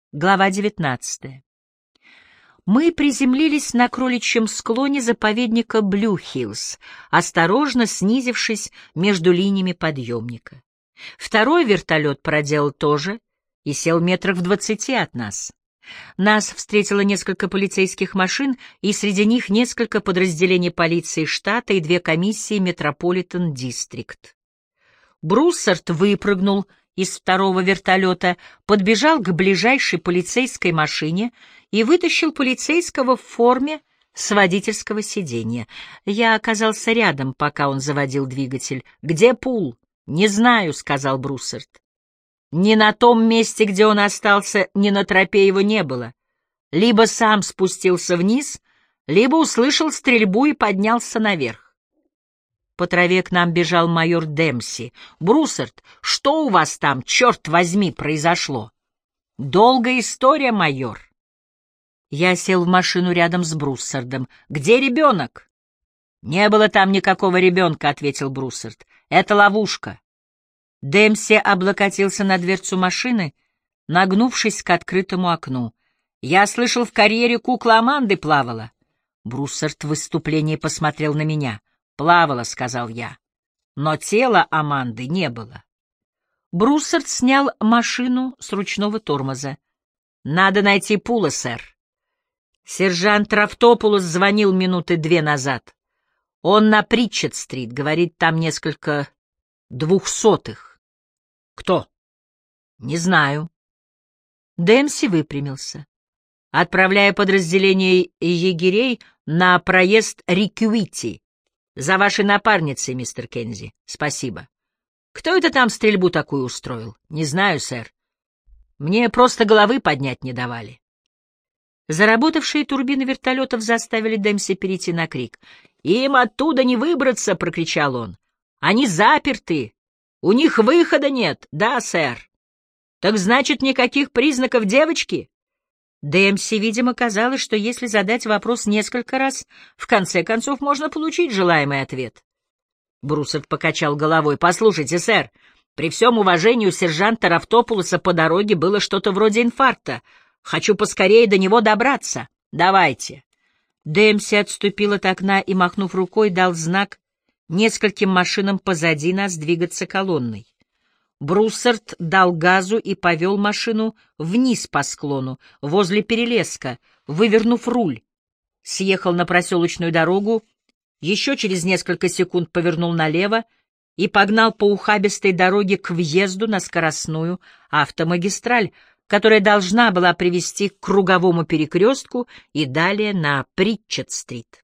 Глава 19. Мы приземлились на кроличьем склоне заповедника Блю-Хиллз, осторожно снизившись между линиями подъемника. Второй вертолет проделал то же и сел метрах в 20 от нас. Нас встретило несколько полицейских машин, и среди них несколько подразделений полиции штата и 2 комиссии Метрополитен-Дистрикт. Бруссард выпрыгнул из второго вертолета, подбежал к ближайшей полицейской машине и вытащил полицейского в форме с водительского сиденья. Я оказался рядом, пока он заводил двигатель. «Где Пул?» «Не знаю», — сказал Бруссард. «Ни на том месте, где он остался, ни на тропе его не было. Либо сам спустился вниз, либо услышал стрельбу и поднялся наверх. По траве к нам бежал майор Демпси. «Бруссард, что у вас там, черт возьми, произошло?» «Долгая история, майор». Я сел в машину рядом с Бруссардом. «Где ребенок?» «Не было там никакого ребенка», — ответил Бруссард. «Это ловушка». Демпси облокотился на дверцу машины, нагнувшись к открытому окну. «Я слышал, в карьере кукла Аманды плавала». Бруссард в выступлении посмотрел на меня. «Плавала», — сказал я, — «но тела Аманды не было». Бруссард снял машину с ручного тормоза. «Надо найти Пула, сэр. Сержант Рафтопулос звонил минуты 2 назад. Он на Притчет-стрит, говорит, там несколько 200-х». «Кто?» «Не знаю». Демпси выпрямился. «Отправляя подразделение егерей на проезд Рикьюити. За вашей напарницей, мистер Кензи. Спасибо. Кто это там стрельбу такую устроил? Не знаю, сэр. Мне просто головы поднять не давали». Заработавшие турбины вертолетов заставили Демпси перейти на крик. «Им оттуда не выбраться!» — прокричал он. «Они заперты! У них выхода нет!» «Да, сэр!» «Так значит, никаких признаков девочки?» Демпси, видимо, казалось, что если задать вопрос несколько раз, в конце концов можно получить желаемый ответ. Бруссард покачал головой. «Послушайте, сэр, при всем уважении у сержанта Рафтопулоса по дороге было что-то вроде инфаркта. Хочу поскорее до него добраться. Давайте». Демпси отступил от окна и, махнув рукой, дал знак нескольким машинам позади нас двигаться колонной. Бруссард дал газу и повел машину вниз по склону, возле перелеска, вывернув руль. Съехал на проселочную дорогу, еще через несколько секунд повернул налево и погнал по ухабистой дороге к въезду на скоростную автомагистраль, которая должна была привести к круговому перекрестку и далее на Притчет-стрит.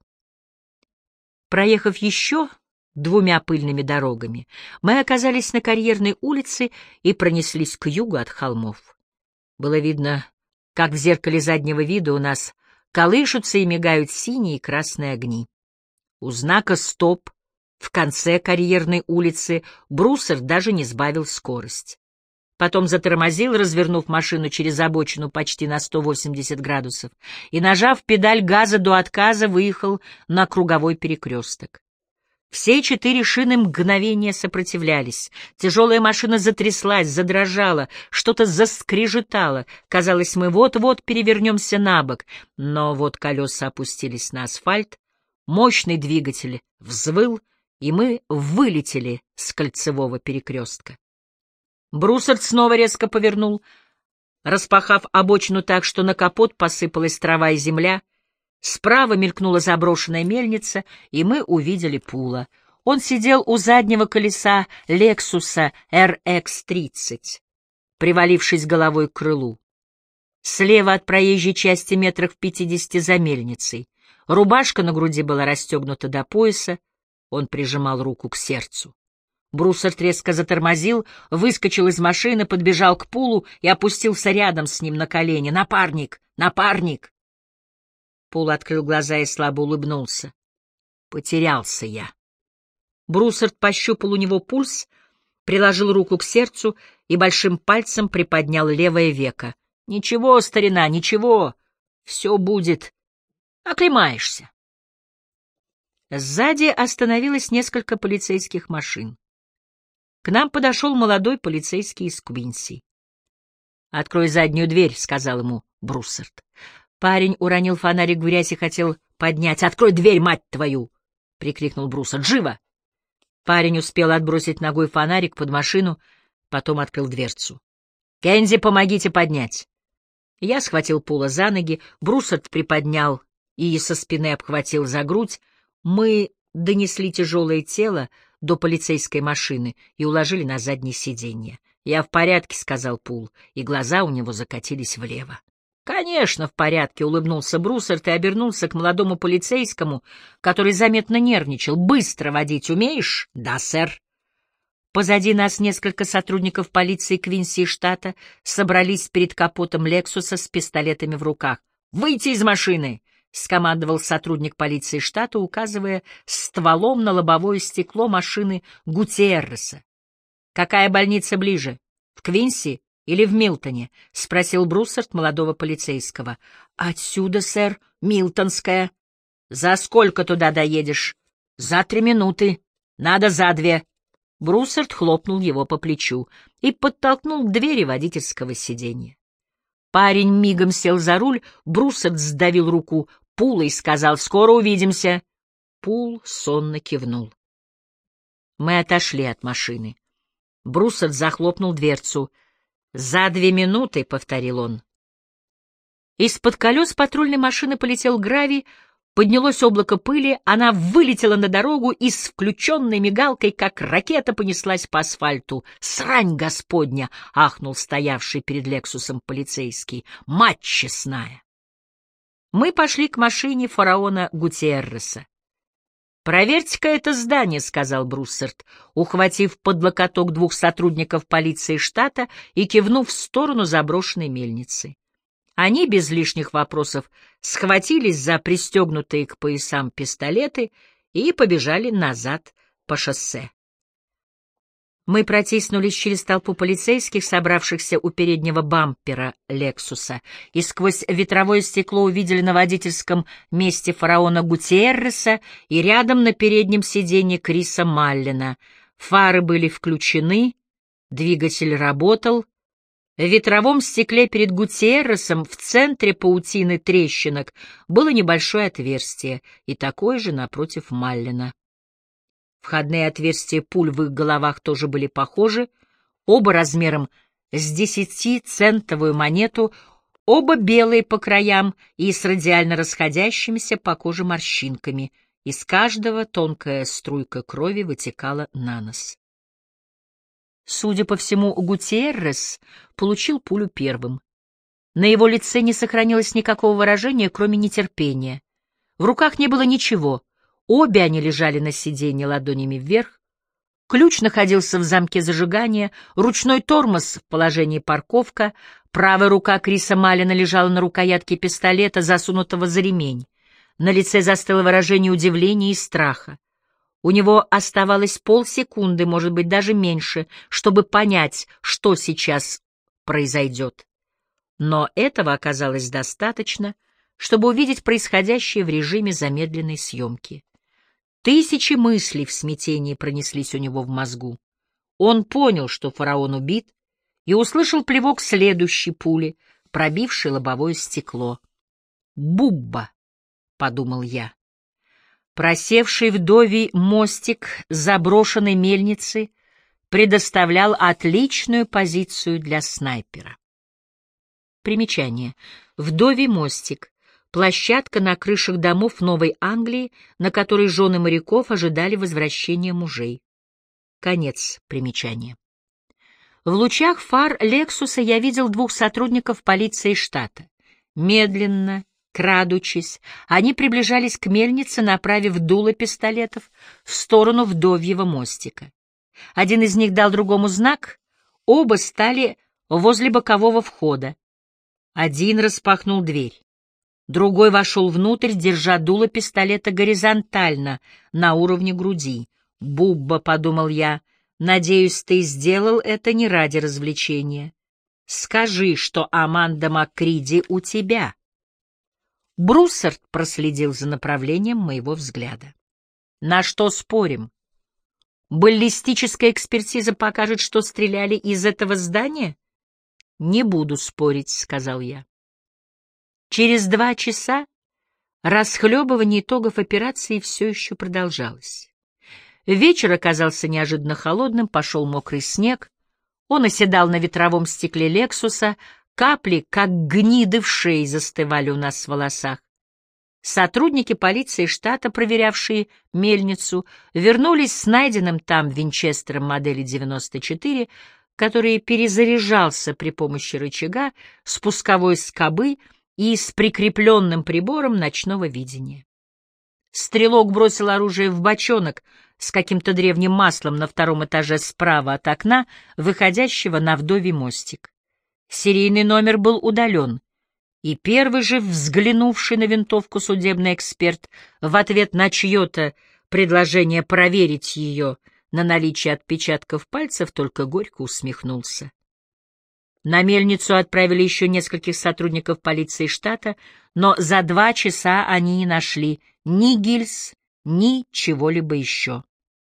Проехав еще 2 пыльными дорогами, мы оказались на Карьерной улице и пронеслись к югу от холмов. Было видно, как в зеркале заднего вида у нас колышутся и мигают синие и красные огни. У знака «Стоп» в конце Карьерной улицы Бруссард даже не сбавил скорость. Потом затормозил, развернув машину через обочину почти на 180 градусов, и, нажав педаль газа до отказа, выехал на круговой перекресток. Все 4 шины мгновения сопротивлялись. Тяжелая машина затряслась, задрожала, что-то заскрежетало. Казалось, мы вот-вот перевернемся на бок. Но вот колеса опустились на асфальт, мощный двигатель взвыл, и мы вылетели с кольцевого перекрестка. Бруссард снова резко повернул, распахав обочину так, что на капот посыпалась трава и земля. Справа мелькнула заброшенная мельница, и мы увидели Пула. Он сидел у заднего колеса «Лексуса» RX-30, привалившись головой к крылу. Слева от проезжей части метрах в 50 за мельницей. Рубашка на груди была расстегнута до пояса, он прижимал руку к сердцу. Бруссард резко затормозил, выскочил из машины, подбежал к Пулу и опустился рядом с ним на колени. «Напарник! Напарник!» Пул открыл глаза и слабо улыбнулся. «Потерялся я». Бруссард пощупал у него пульс, приложил руку к сердцу и большим пальцем приподнял левое веко. «Ничего, старина, ничего. Все будет. Оклемаешься». Сзади остановилось несколько полицейских машин. К нам подошел молодой полицейский из Квинси. «Открой заднюю дверь», — сказал ему Бруссард. Парень уронил фонарик в грязь и хотел поднять. «Открой дверь, мать твою!» — прикрикнул Бруссард. «Живо!» Парень успел отбросить ногой фонарик под машину, потом открыл дверцу. «Кензи, помогите поднять!» Я схватил Пула за ноги, Бруссард приподнял и со спины обхватил за грудь. Мы донесли тяжелое тело до полицейской машины и уложили на заднее сиденье. «Я в порядке», — сказал Пул, и глаза у него закатились влево. «Конечно, в порядке», — улыбнулся Бруссард и обернулся к молодому полицейскому, который заметно нервничал. «Быстро водить умеешь?» «Да, сэр». Позади нас несколько сотрудников полиции Квинси штата собрались перед капотом «Лексуса» с пистолетами в руках. «Выйти из машины!» — скомандовал сотрудник полиции штата, указывая стволом на лобовое стекло машины Гутиерреса. «Какая больница ближе? В Квинси или в Милтоне?» — спросил Бруссард молодого полицейского. «Отсюда, сэр, Милтонская». «За сколько туда доедешь?» «За 3 минуты. Надо за 2». Бруссард хлопнул его по плечу и подтолкнул к двери водительского сиденья. Парень мигом сел за руль, Бруссард сдавил руку Пула и сказал: «Скоро увидимся». Пул сонно кивнул. Мы отошли от машины. Бруссард захлопнул дверцу. «За 2 минуты», — повторил он. Из-под колес патрульной машины полетел гравий, поднялось облако пыли, она вылетела на дорогу и с включенной мигалкой, как ракета, понеслась по асфальту. «Срань господня!» — ахнул стоявший перед «Лексусом» полицейский. «Мать честная!» Мы пошли к машине фараона Гутиерреса. «Проверьте-ка это здание», — сказал Бруссард, ухватив под локоток 2 сотрудников полиции штата и кивнув в сторону заброшенной мельницы. Они без лишних вопросов схватились за пристегнутые к поясам пистолеты и побежали назад по шоссе. Мы протиснулись через толпу полицейских, собравшихся у переднего бампера «Лексуса», и сквозь ветровое стекло увидели на водительском месте фараона Гутиерреса и рядом на переднем сиденье Криса Маллена. Фары были включены, двигатель работал. В ветровом стекле перед Гутиерресом в центре паутины трещинок было небольшое отверстие, и такое же напротив Маллена. Входные отверстия пуль в их головах тоже были похожи, оба размером с 10-центовую монету, оба белые по краям и с радиально расходящимися по коже морщинками. Из каждого тонкая струйка крови вытекала на нос. Судя по всему, Гутиеррес получил пулю первым. На его лице не сохранилось никакого выражения, кроме нетерпения. В руках не было ничего. Обе они лежали на сиденье ладонями вверх. Ключ находился в замке зажигания, ручной тормоз в положении парковка, правая рука Криса Маллена лежала на рукоятке пистолета, засунутого за ремень. На лице застыло выражение удивления и страха. У него оставалось полсекунды, может быть, даже меньше, чтобы понять, что сейчас произойдет. Но этого оказалось достаточно, чтобы увидеть происходящее в режиме замедленной съемки. Тысячи мыслей в смятении пронеслись у него в мозгу. Он понял, что фараон убит, и услышал плевок следующей пули, пробившей лобовое стекло. «Бубба», — подумал я. Просевший вдовий мостик заброшенной мельницы предоставлял отличную позицию для снайпера. Примечание. Вдовий мостик. Площадка на крышах домов Новой Англии, на которой жены моряков ожидали возвращения мужей. Конец примечания. В лучах фар «Лексуса» я видел 2 сотрудников полиции штата. Медленно, крадучись, они приближались к мельнице, направив дуло пистолетов в сторону вдовьего мостика. Один из них дал другому знак, оба стали возле бокового входа. Один распахнул дверь. Другой вошел внутрь, держа дуло пистолета горизонтально, на уровне груди. «Бубба», — подумал я, — «надеюсь, ты сделал это не ради развлечения. Скажи, что Аманда Маккриди у тебя». Бруссард проследил за направлением моего взгляда. «На что спорим? Баллистическая экспертиза покажет, что стреляли из этого здания?» «Не буду спорить», — сказал я. Через 2 часа расхлебывание итогов операции все еще продолжалось. Вечер оказался неожиданно холодным, пошел мокрый снег. Он оседал на ветровом стекле «Лексуса», капли, как гниды в шее, застывали у нас в волосах. Сотрудники полиции штата, проверявшие мельницу, вернулись с найденным там винчестером модели 94, который перезаряжался при помощи рычага, спусковой скобы и с прикрепленным прибором ночного видения. Стрелок бросил оружие в бочонок с каким-то древним маслом на 2-м этаже справа от окна, выходящего на Вдовий мостик. Серийный номер был удален, и первый же взглянувший на винтовку судебный эксперт в ответ на чье-то предложение проверить ее на наличие отпечатков пальцев только горько усмехнулся. На мельницу отправили еще нескольких сотрудников полиции штата, но за 2 часа они не нашли ни гильз, ни чего-либо еще.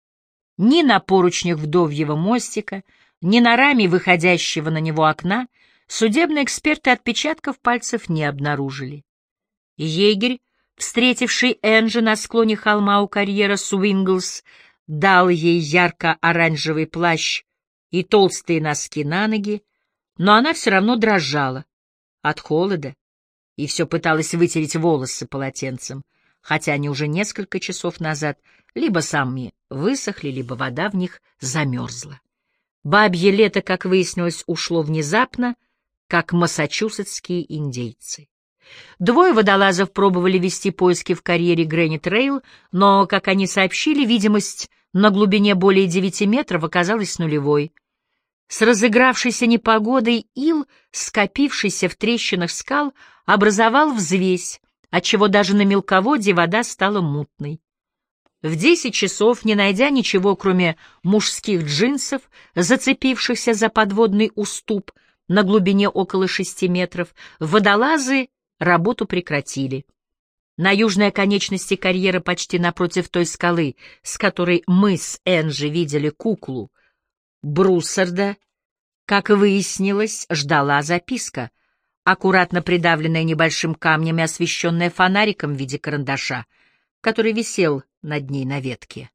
Ни на поручнях Вдовьего мостика, ни на раме выходящего на него окна судебные эксперты отпечатков пальцев не обнаружили. Егерь, встретивший Энджи на склоне холма у карьера Суинглс, дал ей ярко-оранжевый плащ и толстые носки на ноги, но она все равно дрожала от холода и все пыталась вытереть волосы полотенцем, хотя они уже несколько часов назад либо сами высохли, либо вода в них замерзла. Бабье лето, как выяснилось, ушло внезапно, как массачусетские индейцы. 2 водолазов пробовали вести поиски в карьере Грэнит-Рейл, но, как они сообщили, видимость на глубине более 9 метров оказалась нулевой. С разыгравшейся непогодой ил, скопившийся в трещинах скал, образовал взвесь, отчего даже на мелководье вода стала мутной. В 10 часов, не найдя ничего, кроме мужских джинсов, зацепившихся за подводный уступ на глубине около 6 метров, водолазы работу прекратили. На южной оконечности карьера, почти напротив той скалы, с которой мы с Энджи видели куклу Бруссарда, как выяснилось, ждала записка, аккуратно придавленная небольшим камнем и освещенная фонариком в виде карандаша, который висел над ней на ветке.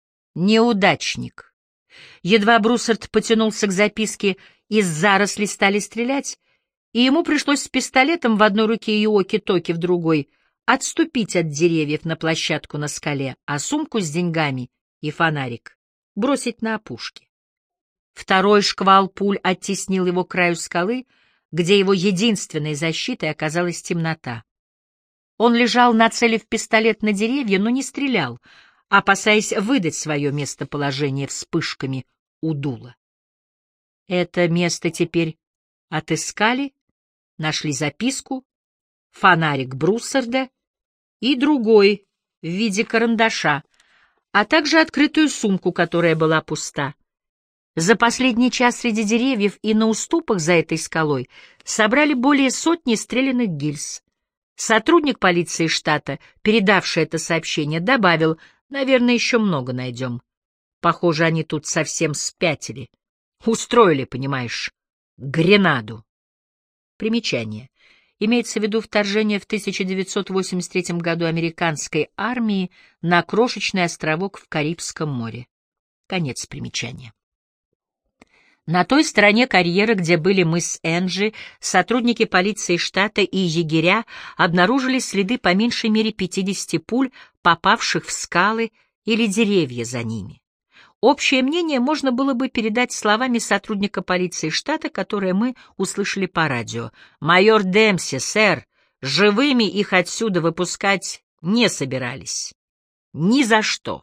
Неудачник. Едва Бруссард потянулся к записке, из зарослей стали стрелять, и ему пришлось с пистолетом в одной руке и оки-токи в другой отступить от деревьев на площадку на скале, а сумку с деньгами и фонарик бросить на опушке. Второй шквал пуль оттеснил его к краю скалы, где его единственной защитой оказалась темнота. Он лежал, нацелив пистолет на деревья, но не стрелял, опасаясь выдать свое местоположение вспышками у дула. Это место теперь отыскали, нашли записку, фонарик Бруссарда и другой в виде карандаша, а также открытую сумку, которая была пуста. За последний час среди деревьев и на уступах за этой скалой собрали более 100 стрелянных гильз. Сотрудник полиции штата, передавший это сообщение, добавил: «Наверное, еще много найдем. Похоже, они тут совсем спятили. Устроили, понимаешь, гренаду». Примечание. Имеется в виду вторжение в 1983 году американской армии на крошечный островок в Карибском море. Конец примечания. На той стороне карьера, где были мы с Энджи, сотрудники полиции штата и егеря обнаружили следы по меньшей мере 50 пуль, попавших в скалы или деревья за ними. Общее мнение можно было бы передать словами сотрудника полиции штата, которое мы услышали по радио. «Майор Демпси, сэр, живыми их отсюда выпускать не собирались. Ни за что».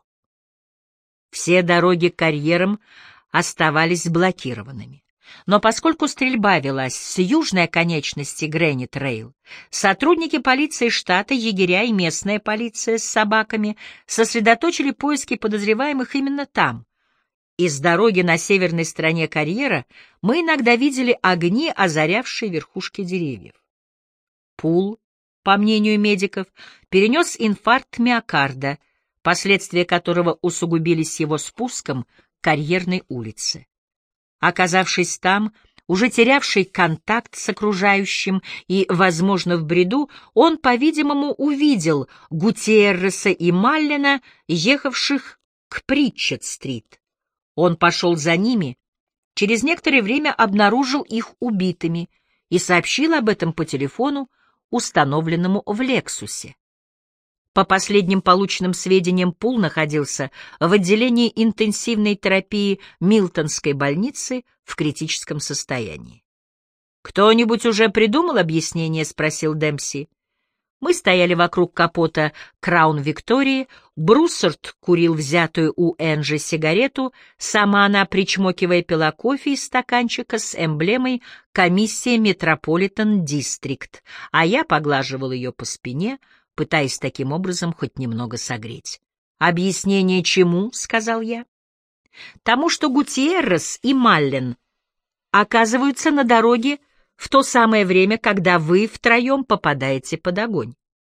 Все дороги к карьерам оставались блокированными. Но поскольку стрельба велась с южной оконечности Грэнит-Рейл, сотрудники полиции штата, егеря и местная полиция с собаками сосредоточили поиски подозреваемых именно там. Из дороги на северной стороне карьера мы иногда видели огни, озарявшие верхушки деревьев. Пул, по мнению медиков, перенес инфаркт миокарда, последствия которого усугубились его спуском к карьерной улице. Оказавшись там, уже терявший контакт с окружающим, и, возможно, в бреду, он, по-видимому, увидел Гутиерреса и Маллена, ехавших к Притчет-стрит. Он пошел за ними, через некоторое время обнаружил их убитыми и сообщил об этом по телефону, установленному в «Лексусе». По последним полученным сведениям, Пул находился в отделении интенсивной терапии Милтонской больницы в критическом состоянии. «Кто-нибудь уже придумал объяснение?» — спросил Демпси. Мы стояли вокруг капота Краун Виктории, Бруссард курил взятую у Энджи сигарету, сама она, причмокивая, пила кофе из стаканчика с эмблемой «Комиссия Метрополитен Дистрикт», а я поглаживал ее по спине, пытаясь таким образом хоть немного согреть. «Объяснение чему?» — сказал я. «Тому, что Гутиеррес и Маллен оказываются на дороге в то самое время, когда вы втроем попадаете под огонь».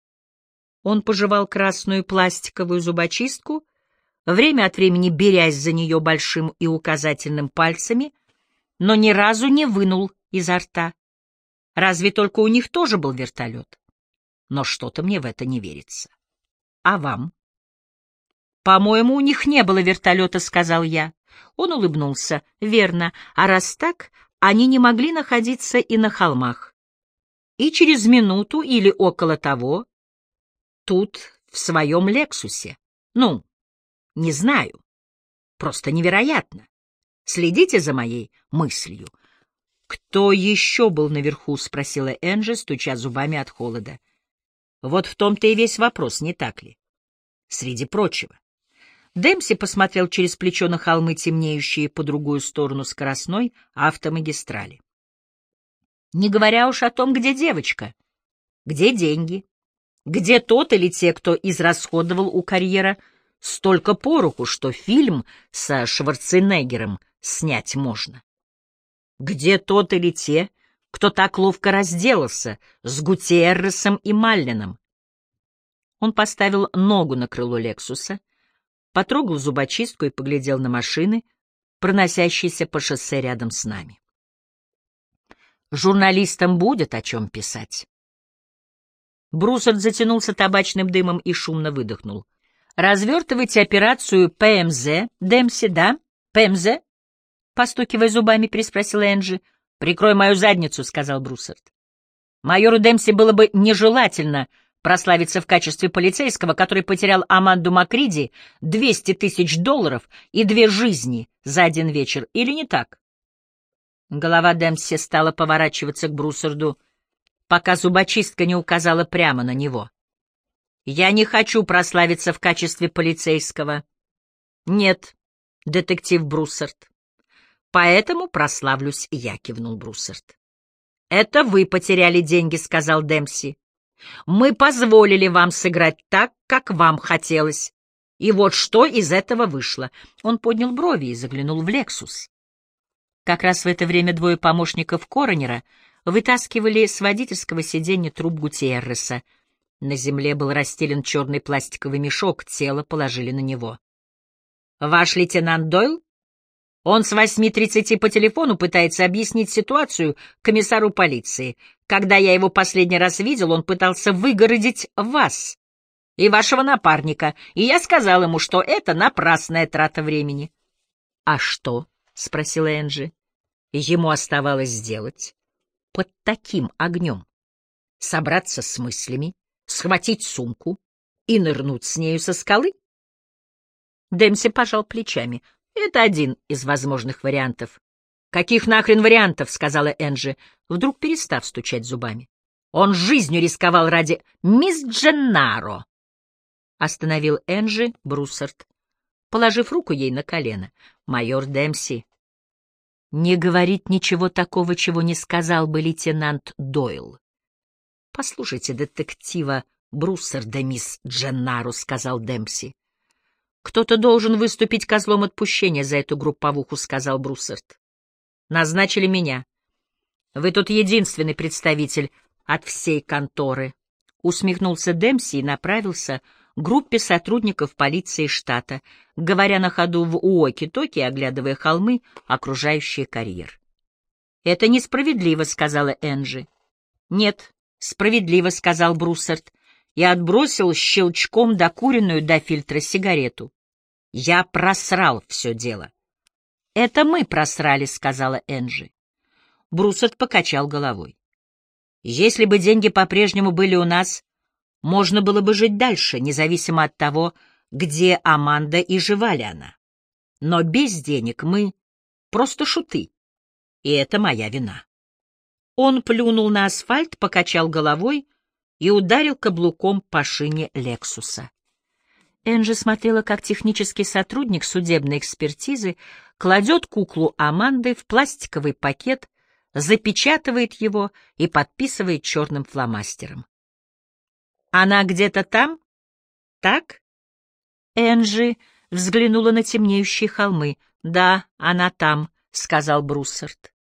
Он пожевал красную пластиковую зубочистку, время от времени берясь за нее большим и указательным пальцами, но ни разу не вынул изо рта. Разве только у них тоже был вертолет? Но что-то мне в это не верится. А вам? «По-моему, у них не было вертолета», — сказал я. Он улыбнулся. «Верно. А раз так, они не могли находиться и на холмах. И через минуту или около того тут, в своем «Лексусе». Ну, не знаю. Просто невероятно. Следите за моей мыслью». «Кто еще был наверху?» — спросила Энджи, стуча зубами от холода. «Вот в том-то и весь вопрос, не так ли? Среди прочего». Демпси посмотрел через плечо на холмы, темнеющие по другую сторону скоростной автомагистрали. «Не говоря уж о том, где девочка, где деньги, где тот или те, кто израсходовал у карьера столько пороху, что фильм со Шварценеггером снять можно. Где тот или те, кто так ловко разделался с Гутиерресом и Малленом». Он поставил ногу на крыло «Лексуса», потрогал зубочистку и поглядел на машины, проносящиеся по шоссе рядом с нами. «Журналистам будет о чем писать». Бруссард затянулся табачным дымом и шумно выдохнул. «Развертывайте операцию ПМЗ, Демпси, да? ПМЗ?» Постукивая зубами, переспросила Энджи. «Прикрой мою задницу», — сказал Бруссард. «Майору Демпси было бы нежелательно прославиться в качестве полицейского, который потерял Аманду Макриди, $200 000 и 2 жизни за один вечер, или не так?» Голова Демпси стала поворачиваться к Бруссарду, пока зубочистка не указала прямо на него. «Я не хочу прославиться в качестве полицейского». «Нет, детектив Бруссард. Поэтому прославлюсь я», — кивнул Бруссард. «Это вы потеряли деньги», — сказал Демпси. «Мы позволили вам сыграть так, как вам хотелось. И вот что из этого вышло». Он поднял брови и заглянул в «Лексус». Как раз в это время 2 помощников коронера вытаскивали с водительского сиденья труп Гутиерреса. На земле был расстелен черный пластиковый мешок, тело положили на него. «Ваш лейтенант Дойл? Он с 8:30 по телефону пытается объяснить ситуацию комиссару полиции. Когда я его последний раз видел, он пытался выгородить вас и вашего напарника, и я сказал ему, что это напрасная трата времени». «А что?» — спросила Энджи. «Ему оставалось сделать под таким огнем? Собраться с мыслями, схватить сумку и нырнуть с нею со скалы?» Демпси пожал плечами. «Это один из возможных вариантов». «Каких нахрен вариантов?» — сказала Энджи, вдруг перестав стучать зубами. «Он жизнью рисковал ради мисс Дженнаро», — остановил Энджи Бруссард, положив руку ей на колено. «Майор Демпси, не говорит ничего такого, чего не сказал бы лейтенант Дойл». «Послушайте детектива Бруссарда, мисс Дженнаро», — сказал Демпси. «Кто-то должен выступить козлом отпущения за эту групповуху», — сказал Бруссард. «Назначили меня. Вы тут единственный представитель от всей конторы», — усмехнулся Демпси и направился к группе сотрудников полиции штата, говоря на ходу в уоки-токи, оглядывая холмы, окружающие карьер. «Это несправедливо», — сказала Энджи. «Нет, справедливо», — сказал Бруссард и отбросил щелчком докуренную до фильтра сигарету. «Я просрал все дело». «Это мы просрали», — сказала Энджи. Бруссард покачал головой. «Если бы деньги по-прежнему были у нас, можно было бы жить дальше, независимо от того, где Аманда и жива ли она. Но без денег мы просто шуты, и это моя вина». Он плюнул на асфальт, покачал головой и ударил каблуком по шине «Лексуса». Энджи смотрела, как технический сотрудник судебной экспертизы кладет куклу Аманды в пластиковый пакет, запечатывает его и подписывает черным фломастером. «Она где-то там? Так?» Энджи взглянула на темнеющие холмы. «Да, она там», — сказал Бруссард.